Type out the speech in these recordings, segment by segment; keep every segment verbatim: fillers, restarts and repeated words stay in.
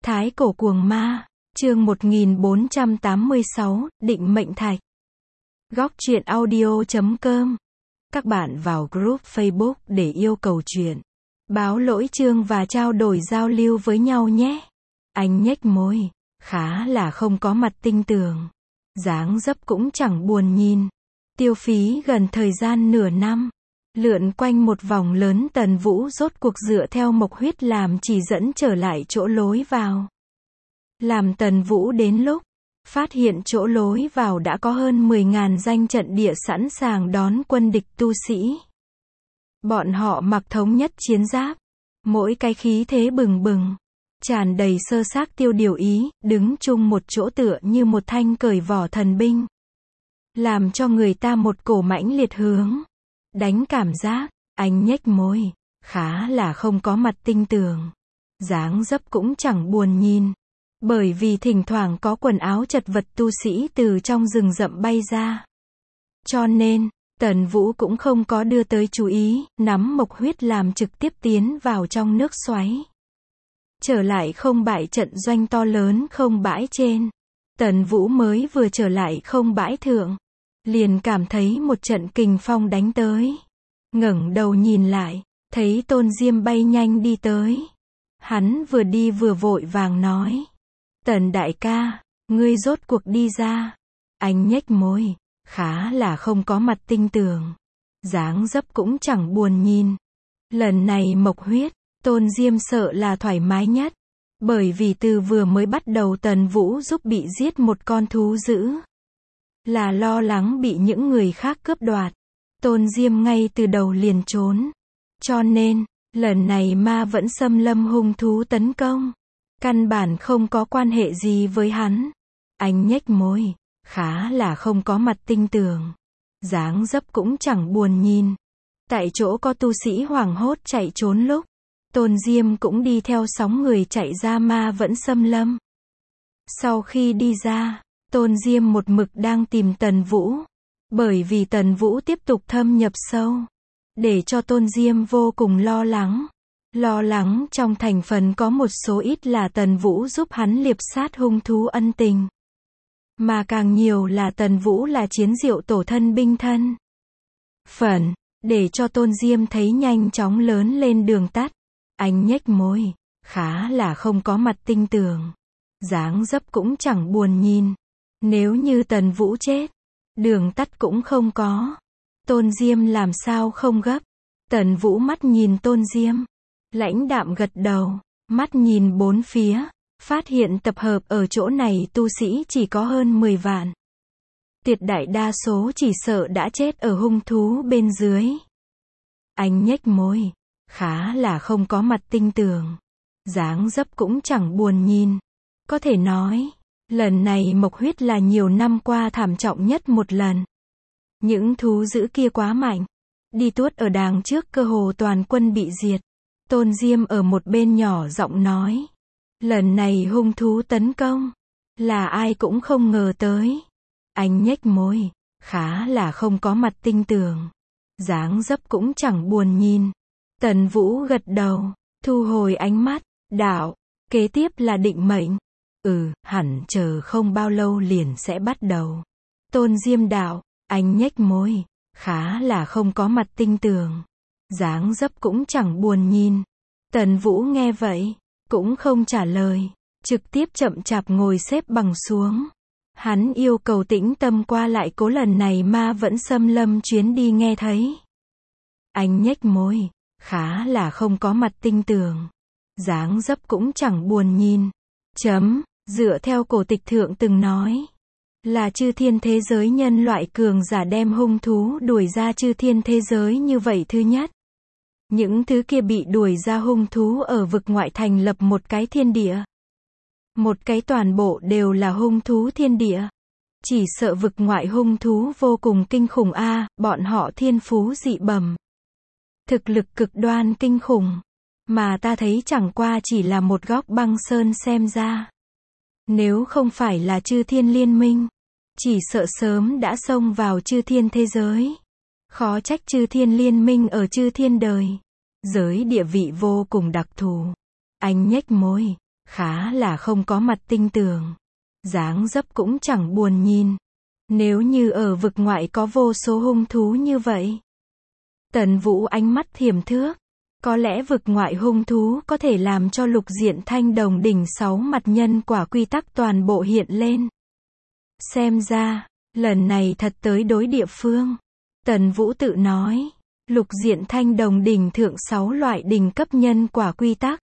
Thái cổ cuồng ma, chương một nghìn bốn trăm tám mươi sáu, định mệnh thạch. Góc truyện audio chấm com. Các bạn vào group Facebook để yêu cầu truyện, báo lỗi chương và trao đổi giao lưu với nhau nhé. Anh nhếch môi, khá là không có mặt tinh tường. Dáng dấp cũng chẳng buồn nhìn. Tiêu phí gần thời gian nửa năm. Lượn quanh một vòng lớn, Tần Vũ rốt cuộc dựa theo mộc huyết làm chỉ dẫn trở lại chỗ lối vào. Làm Tần Vũ đến lúc, phát hiện chỗ lối vào đã có hơn mười nghìn danh trận địa sẵn sàng đón quân địch tu sĩ. Bọn họ mặc thống nhất chiến giáp, mỗi cái khí thế bừng bừng, tràn đầy sơ xác tiêu điều ý, đứng chung một chỗ tựa như một thanh cởi vỏ thần binh. Làm cho người ta một cổ mãnh liệt hướng đánh cảm giác. Anh nhếch môi, khá là không có mặt tinh tường. Dáng dấp cũng chẳng buồn nhìn. Bởi vì thỉnh thoảng có quần áo chật vật tu sĩ từ trong rừng rậm bay ra. Cho nên, Tần Vũ cũng không có đưa tới chú ý, nắm mộc huyết làm trực tiếp tiến vào trong nước xoáy. Trở lại không bãi trận doanh to lớn không bãi trên. Tần Vũ mới vừa trở lại không bãi thượng, liền cảm thấy một trận kình phong đánh tới. Ngẩng đầu nhìn lại, thấy Tôn Diêm bay nhanh đi tới. Hắn vừa đi vừa vội vàng nói: Tần đại ca, ngươi rốt cuộc đi ra. Anh nhếch môi, khá là không có mặt tinh tường. Dáng dấp cũng chẳng buồn nhìn. Lần này mộc huyết, Tôn Diêm sợ là thoải mái nhất. Bởi vì từ vừa mới bắt đầu Tần Vũ giúp bị giết một con thú dữ. Là lo lắng bị những người khác cướp đoạt. Tôn Diêm ngay từ đầu liền trốn. Cho nên, lần này ma vẫn xâm lâm hung thú tấn công. Căn bản không có quan hệ gì với hắn. Anh nhếch môi, khá là không có mặt tinh tường. Dáng dấp cũng chẳng buồn nhìn. Tại chỗ có tu sĩ hoảng hốt chạy trốn lúc, Tôn Diêm cũng đi theo sóng người chạy ra ma vẫn xâm lâm. Sau khi đi ra, Tôn Diêm một mực đang tìm Tần Vũ. Bởi vì Tần Vũ tiếp tục thâm nhập sâu, để cho Tôn Diêm vô cùng lo lắng. Lo lắng trong thành phần có một số ít là Tần Vũ giúp hắn liệp sát hung thú ân tình. Mà càng nhiều là Tần Vũ là chiến diệu tổ thân binh thân. Phần, để cho Tôn Diêm thấy nhanh chóng lớn lên đường tắt. Anh nhếch môi, khá là không có mặt tinh tường. Dáng dấp cũng chẳng buồn nhìn. Nếu như Tần Vũ chết, đường tắt cũng không có. Tôn Diêm làm sao không gấp. Tần Vũ mắt nhìn Tôn Diêm, lãnh đạm gật đầu, mắt nhìn bốn phía, phát hiện tập hợp ở chỗ này tu sĩ chỉ có hơn mười vạn. Tuyệt đại đa số chỉ sợ đã chết ở hung thú bên dưới. Anh nhếch môi, khá là không có mặt tinh tường. Dáng dấp cũng chẳng buồn nhìn. Có thể nói, lần này mộc huyết là nhiều năm qua thảm trọng nhất một lần. Những thú dữ kia quá mạnh. Đi tuốt ở đàng trước cơ hồ toàn quân bị diệt. Tôn Diêm ở một bên nhỏ giọng nói: Lần này hung thú tấn công, là ai cũng không ngờ tới. Anh nhếch môi, khá là không có mặt tinh tường. Dáng dấp cũng chẳng buồn nhìn. Tần Vũ gật đầu, thu hồi ánh mắt, đạo: Kế tiếp là định mệnh. Ừ, hẳn chờ không bao lâu liền sẽ bắt đầu. Tôn Diêm đạo: Anh nhếch môi, khá là không có mặt tinh tường. Dáng dấp cũng chẳng buồn nhìn. Tần Vũ nghe vậy, cũng không trả lời, trực tiếp chậm chạp ngồi xếp bằng xuống. Hắn yêu cầu tĩnh tâm qua lại cố lần này ma vẫn xâm lâm chuyến đi nghe thấy. Anh nhếch môi, khá là không có mặt tinh tường. Dáng dấp cũng chẳng buồn nhìn. Chấm, dựa theo cổ tịch thượng từng nói, là chư thiên thế giới nhân loại cường giả đem hung thú đuổi ra chư thiên thế giới như vậy thứ nhất. Những thứ kia bị đuổi ra hung thú ở vực ngoại thành lập một cái thiên địa. Một cái toàn bộ đều là hung thú thiên địa. Chỉ sợ vực ngoại hung thú vô cùng kinh khủng a, à, bọn họ thiên phú dị bẩm. Thực lực cực đoan kinh khủng. Mà ta thấy chẳng qua chỉ là một góc băng sơn xem ra. Nếu không phải là chư thiên liên minh, chỉ sợ sớm đã xông vào chư thiên thế giới. Khó trách chư thiên liên minh ở chư thiên đời giới địa vị vô cùng đặc thù. Anh nhếch môi, khá là không có mặt tinh tường. Dáng dấp cũng chẳng buồn nhìn. Nếu như ở vực ngoại có vô số hung thú như vậy. Tần Vũ ánh mắt thiềm thước. Có lẽ vực ngoại hung thú có thể làm cho lục diện thanh đồng đỉnh sáu mặt nhân quả quy tắc toàn bộ hiện lên. Xem ra, lần này thật tới đối địa phương. Tần Vũ tự nói, lục diện thanh đồng đỉnh thượng sáu loại đỉnh cấp nhân quả quy tắc.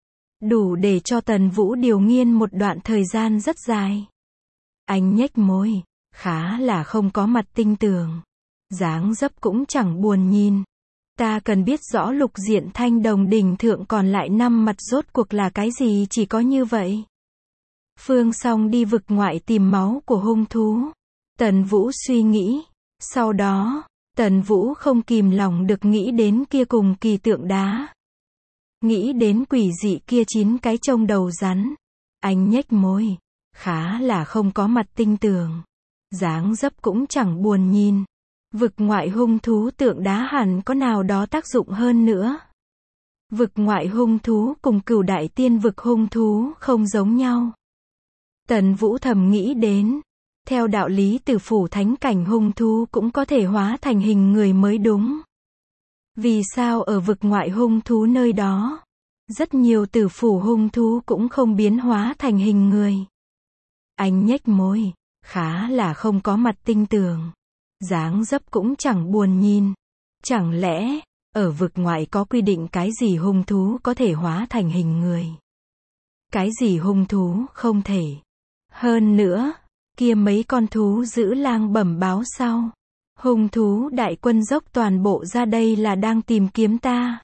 Đủ để cho Tần Vũ điều nghiên một đoạn thời gian rất dài. Anh nhếch môi, khá là không có mặt tinh tường. Dáng dấp cũng chẳng buồn nhìn. Ta cần biết rõ lục diện thanh đồng đỉnh thượng còn lại năm mặt rốt cuộc là cái gì, chỉ có như vậy. Phương Song đi vực ngoại tìm máu của hung thú. Tần Vũ suy nghĩ. Sau đó, Tần Vũ không kìm lòng được nghĩ đến kia cùng kỳ tượng đá. Nghĩ đến quỷ dị kia chín cái trông đầu rắn. Anh nhếch môi. Khá là không có mặt tinh tường. Dáng dấp cũng chẳng buồn nhìn. Vực ngoại hung thú tượng đá hẳn có nào đó tác dụng hơn nữa. Vực ngoại hung thú cùng Cửu Đại Tiên vực hung thú không giống nhau. Tần Vũ thầm nghĩ đến. Theo đạo lý tử phủ thánh cảnh hung thú cũng có thể hóa thành hình người mới đúng. Vì sao ở vực ngoại hung thú nơi đó, rất nhiều tử phủ hung thú cũng không biến hóa thành hình người. Anh nhếch môi, khá là không có mặt tinh tường. Dáng dấp cũng chẳng buồn nhìn. Chẳng lẽ, ở vực ngoại có quy định cái gì hung thú có thể hóa thành hình người? Cái gì hung thú không thể? Hơn nữa, kia mấy con thú dữ lang bẩm báo sau. Hung thú đại quân dốc toàn bộ ra đây là đang tìm kiếm ta.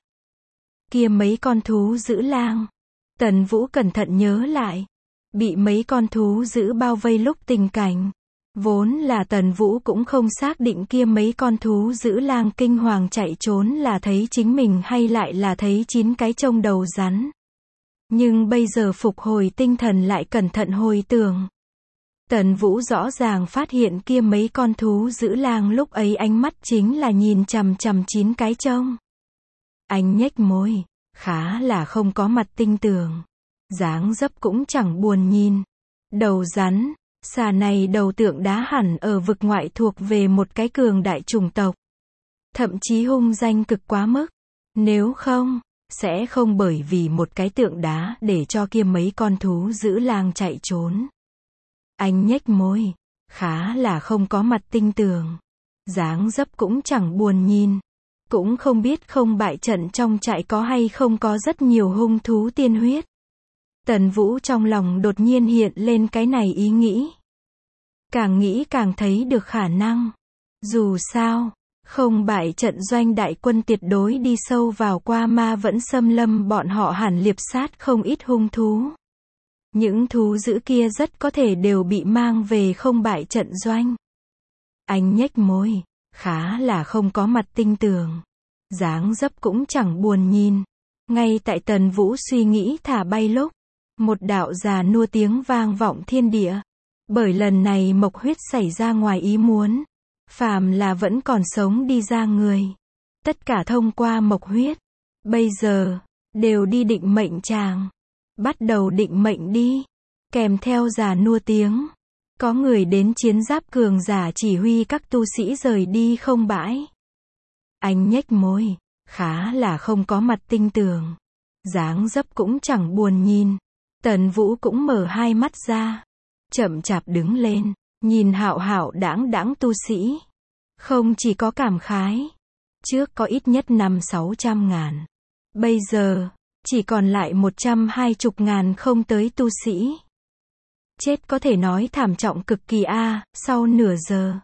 Kia mấy con thú dữ lang. Tần Vũ cẩn thận nhớ lại. Bị mấy con thú dữ bao vây lúc tình cảnh. Vốn là Tần Vũ cũng không xác định kia mấy con thú dữ lang kinh hoàng chạy trốn là thấy chính mình hay lại là thấy chín cái trông đầu rắn. Nhưng bây giờ phục hồi tinh thần lại cẩn thận hồi tưởng. Tần Vũ rõ ràng phát hiện kia mấy con thú dữ lang lúc ấy ánh mắt chính là nhìn chằm chằm chín cái trông. Anh nhếch môi, khá là không có mặt tinh tường. Dáng dấp cũng chẳng buồn nhìn. Đầu rắn, xà này đầu tượng đá hẳn ở vực ngoại thuộc về một cái cường đại chủng tộc. Thậm chí hung danh cực quá mức. Nếu không, sẽ không bởi vì một cái tượng đá để cho kia mấy con thú dữ lang chạy trốn. Anh nhếch môi, khá là không có mặt tinh tường. Dáng dấp cũng chẳng buồn nhìn. Cũng không biết không bại trận trong trại có hay không có rất nhiều hung thú tiên huyết. Tần Vũ trong lòng đột nhiên hiện lên cái này ý nghĩ. Càng nghĩ càng thấy được khả năng. Dù sao, không bại trận doanh đại quân tuyệt đối đi sâu vào qua ma vẫn xâm lâm, bọn họ hẳn liệp sát không ít hung thú. Những thú dữ kia rất có thể đều bị mang về không bại trận doanh. Anh nhếch môi, khá là không có mặt tinh tường. Dáng dấp cũng chẳng buồn nhìn. Ngay tại Tần Vũ suy nghĩ thả bay lúc, một đạo già nua tiếng vang vọng thiên địa. Bởi lần này Mộc Huyết xảy ra ngoài ý muốn. Phàm là vẫn còn sống đi ra người. Tất cả thông qua Mộc Huyết. Bây giờ, đều đi định mệnh tràng. Bắt đầu định mệnh đi. Kèm theo già nua tiếng. Có người đến chiến giáp cường giả chỉ huy các tu sĩ rời đi không bãi. Anh nhếch môi, khá là không có mặt tinh tường. Dáng dấp cũng chẳng buồn nhìn. Tần Vũ cũng mở hai mắt ra. Chậm chạp đứng lên, nhìn hạo hạo đãng đãng tu sĩ. Không chỉ có cảm khái. Trước có ít nhất năm sáu trăm ngàn. Bây giờ, chỉ còn lại một trăm hai chục ngàn không tới tu sĩ. Chết có thể nói thảm trọng cực kỳ a. À, sau nửa giờ.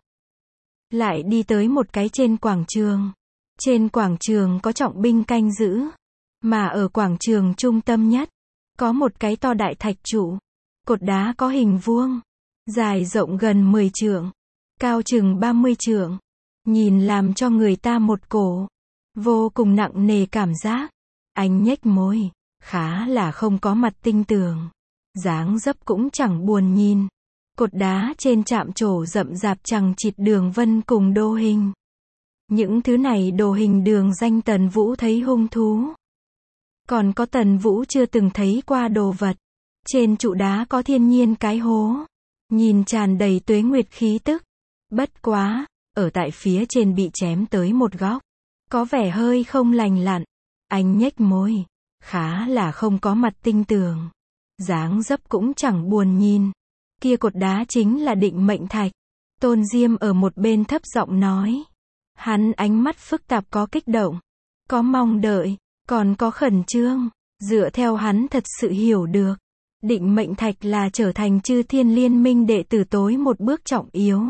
Lại đi tới một cái trên quảng trường. Trên quảng trường có trọng binh canh giữ. Mà ở quảng trường trung tâm nhất, có một cái to đại thạch trụ. Cột đá có hình vuông. Dài rộng gần mười trượng. Cao chừng ba mươi trượng. Nhìn làm cho người ta một cổ. Vô cùng nặng nề cảm giác. Anh nhếch môi. Khá là không có mặt tinh tường. Dáng dấp cũng chẳng buồn nhìn. Cột đá trên chạm trổ rậm rạp chằng chịt đường vân cùng đô hình. Những thứ này đồ hình đường danh Tần Vũ thấy hung thú. Còn có Tần Vũ chưa từng thấy qua đồ vật. Trên trụ đá có thiên nhiên cái hố. Nhìn tràn đầy tuế nguyệt khí tức. Bất quá, ở tại phía trên bị chém tới một góc. Có vẻ hơi không lành lặn. Anh nhếch môi. Khá là không có mặt tinh tường. Dáng dấp cũng chẳng buồn nhìn. Kia cột đá chính là định mệnh thạch. Tôn Diêm ở một bên thấp giọng nói. Hắn ánh mắt phức tạp, có kích động, có mong đợi, còn có khẩn trương. Dựa theo hắn thật sự hiểu được, định mệnh thạch là trở thành chư thiên liên minh đệ tử tối một bước trọng yếu.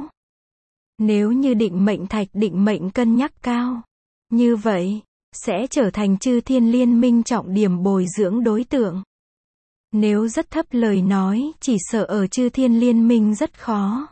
Nếu như định mệnh thạch định mệnh cân nhắc cao, như vậy, sẽ trở thành chư thiên liên minh trọng điểm bồi dưỡng đối tượng. Nếu rất thấp lời nói, chỉ sợ ở chư thiên liên minh rất khó.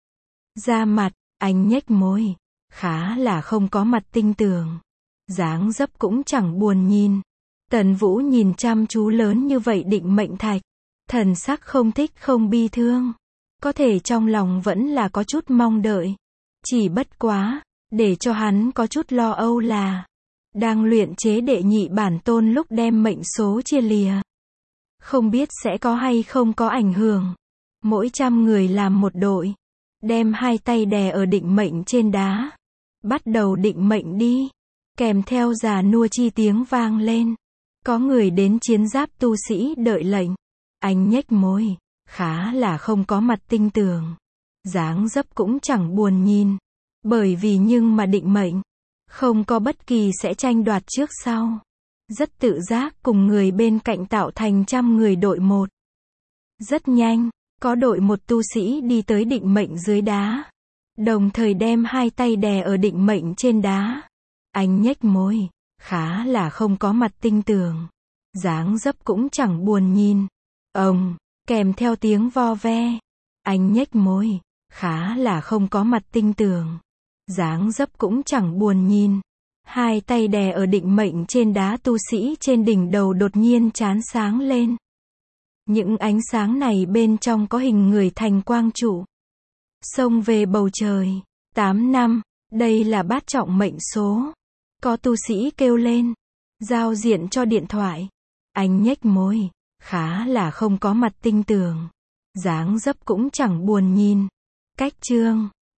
Ra mặt, anh nhếch môi. Khá là không có mặt tinh tường. Dáng dấp cũng chẳng buồn nhìn. Tần Vũ nhìn chăm chú lớn như vậy định mệnh thạch. Thần sắc không thích không bi thương. Có thể trong lòng vẫn là có chút mong đợi. Chỉ bất quá, để cho hắn có chút lo âu là đang luyện chế đệ nhị bản tôn lúc đem mệnh số chia lìa. Không biết sẽ có hay không có ảnh hưởng. Mỗi trăm người làm một đội. Đem hai tay đè ở định mệnh trên đá. Bắt đầu định mệnh đi. Kèm theo già nua chi tiếng vang lên. Có người đến chiến giáp tu sĩ đợi lệnh. Anh nhếch môi. Khá là không có mặt tinh tường. Dáng dấp cũng chẳng buồn nhìn. Bởi vì nhưng mà định mệnh. Không có bất kỳ sẽ tranh đoạt trước sau. Rất tự giác cùng người bên cạnh tạo thành trăm người đội một. Rất nhanh, có đội một tu sĩ đi tới định mệnh dưới đá. Đồng thời đem hai tay đè ở định mệnh trên đá. Anh nhếch môi. Khá là không có mặt tinh tường. Dáng dấp cũng chẳng buồn nhìn. Ông, kèm theo tiếng vo ve. Anh nhếch môi. Khá là không có mặt tinh tường. Dáng dấp cũng chẳng buồn nhìn. Hai tay đè ở định mệnh trên đá, tu sĩ trên đỉnh đầu đột nhiên chán sáng lên. Những ánh sáng này bên trong có hình người thành quang trụ. Xông về bầu trời. Tám năm, đây là bát trọng mệnh số. Có tu sĩ kêu lên. Giao diện cho điện thoại. Anh nhếch môi. Khá là không có mặt tinh tường. Dáng dấp cũng chẳng buồn nhìn. Cách chương